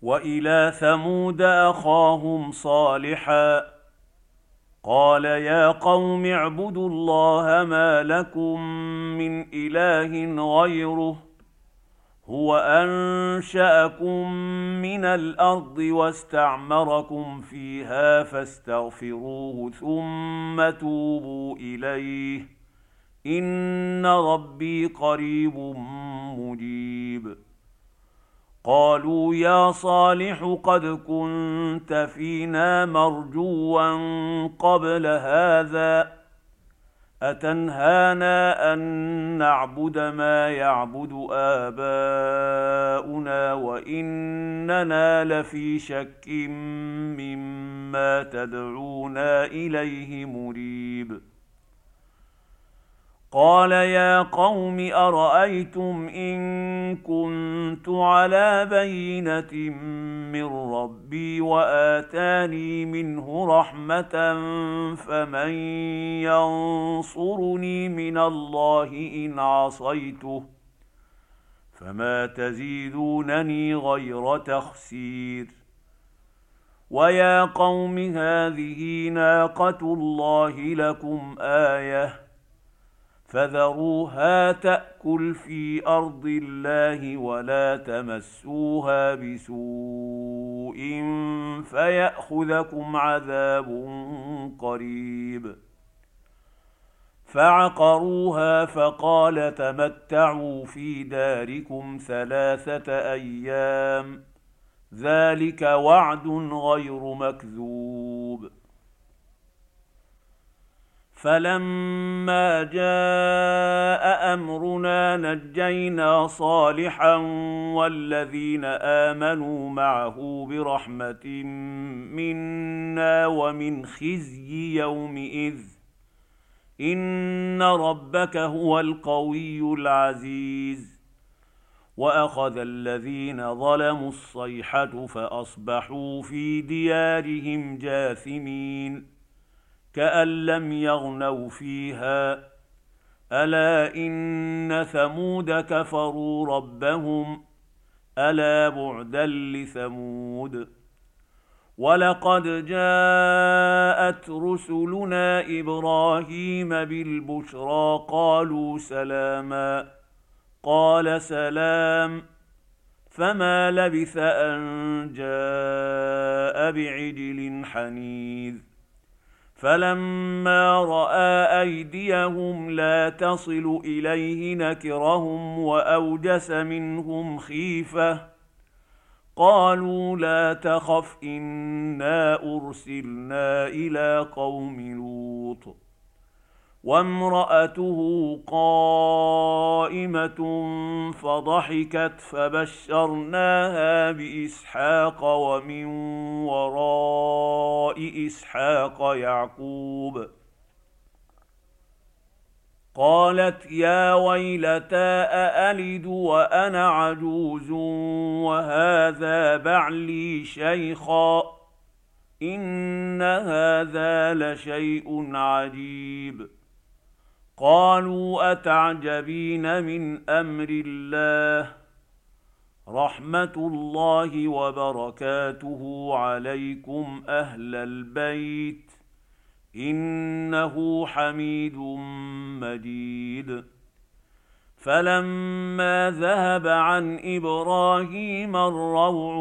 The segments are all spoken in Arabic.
وإلى ثمود أخاهم صالحا قال يا قوم اعبدوا الله ما لكم من إله غيره هو أنشأكم من الأرض واستعمركم فيها فاستغفروه ثم توبوا إليه إن ربي قريب مجيب. قالوا يا صالح قد كنت فينا مرجوا قبل هذا أتنهانا أن نعبد ما يعبد آباؤنا وإننا لفي شك مما تدعونا إليه مريب. قال يا قوم أرأيتم إن كنت على بينة من ربي وآتاني منه رحمة فمن ينصرني من الله إن عصيته فما تزيدونني غير تخسير. ويا قوم هذه ناقة الله لكم آية فذروها تأكل في أرض الله ولا تمسوها بسوء فيأخذكم عذاب قريب. فعقروها فقال تمتعوا في داركم 3 أيام ذلك وعد غير مكذوب. فلما جاء أمرنا نجينا صالحا والذين آمنوا معه برحمة منا ومن خزي يومئذ إن ربك هو القوي العزيز. وأخذ الذين ظلموا الصيحة فأصبحوا في ديارهم جاثمين كأن لم يغنوا فيها ألا إن ثمود كفروا ربهم ألا بعدا لثمود. ولقد جاءت رسلنا إبراهيم بالبشرى قالوا سلاما قال سلام فما لبث أن جاء بعجل حنيذ. فلما رأى أيديهم لا تصل إليه نكرهم وأوجس منهم خيفة قالوا لا تخف إنا أرسلنا إلى قوم لوط وامرأته قائمة فضحكت فبشرناها بإسحاق ومن وراء إسحاق يعقوب. قالت يا ويلتى أألد وأنا عجوز وهذا بعلي شيخا إن هذا لشيء عجيب. قالوا أتعجبين من أمر الله رحمة الله وبركاته عليكم أهل البيت إنه حميد مجيد. فلما ذهب عن إبراهيم الروع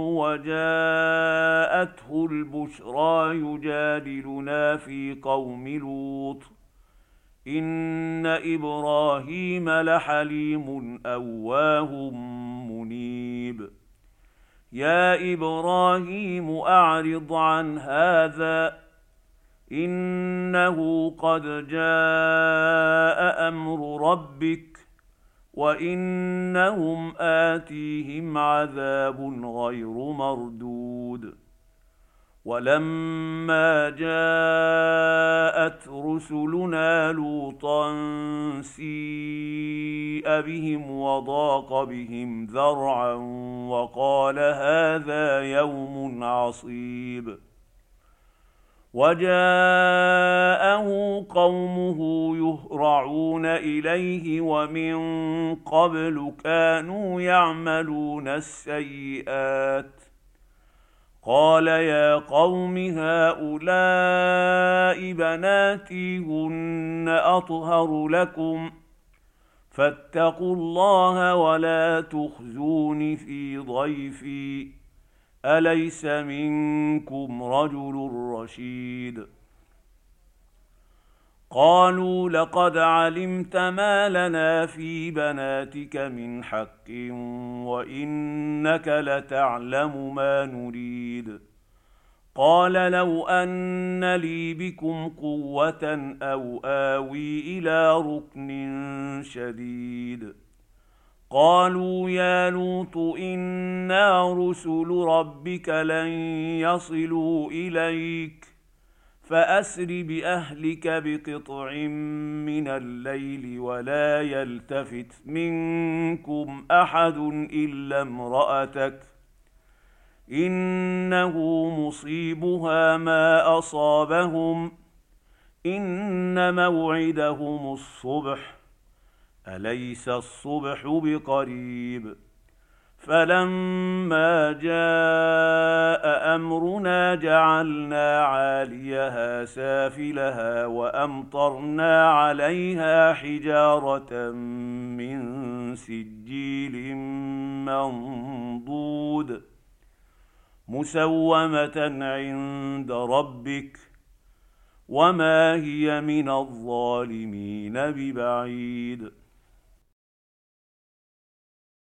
وجاءته البشرى يجادلنا في قوم لوط إن إبراهيم لحليم أواه منيب. يا إبراهيم أعرض عن هذا إنه قد جاء أمر ربك وإنهم آتيهم عذاب غير مردود. ولما جاءت رسلنا لوطا سيء بهم وضاق بهم ذرعا وقال هذا يوم عصيب. وجاءه قومه يهرعون إليه ومن قبل كانوا يعملون السيئات قال يا قوم هؤلاء بناتي هن أطهر لكم فاتقوا الله ولا تخزون في ضيفي أليس منكم رجل رشيد قالوا لقد علمت ما لنا في بناتك من حق وإنك لتعلم ما نريد قال لو أن لي بكم قوة أو آوي إلى ركن شديد قالوا يا لوط إنا رسل ربك لن يصلوا إليك فأسر بأهلك بقطع من الليل ولا يلتفت منكم أحد إلا امرأتك إنه مصيبها ما أصابهم إن موعدهم الصبح أليس الصبح بقريب فلما جاء أمرنا جعلنا عاليها سافلها وأمطرنا عليها حجارة من سجيل منضود مسومة عند ربك وما هي من الظالمين ببعيد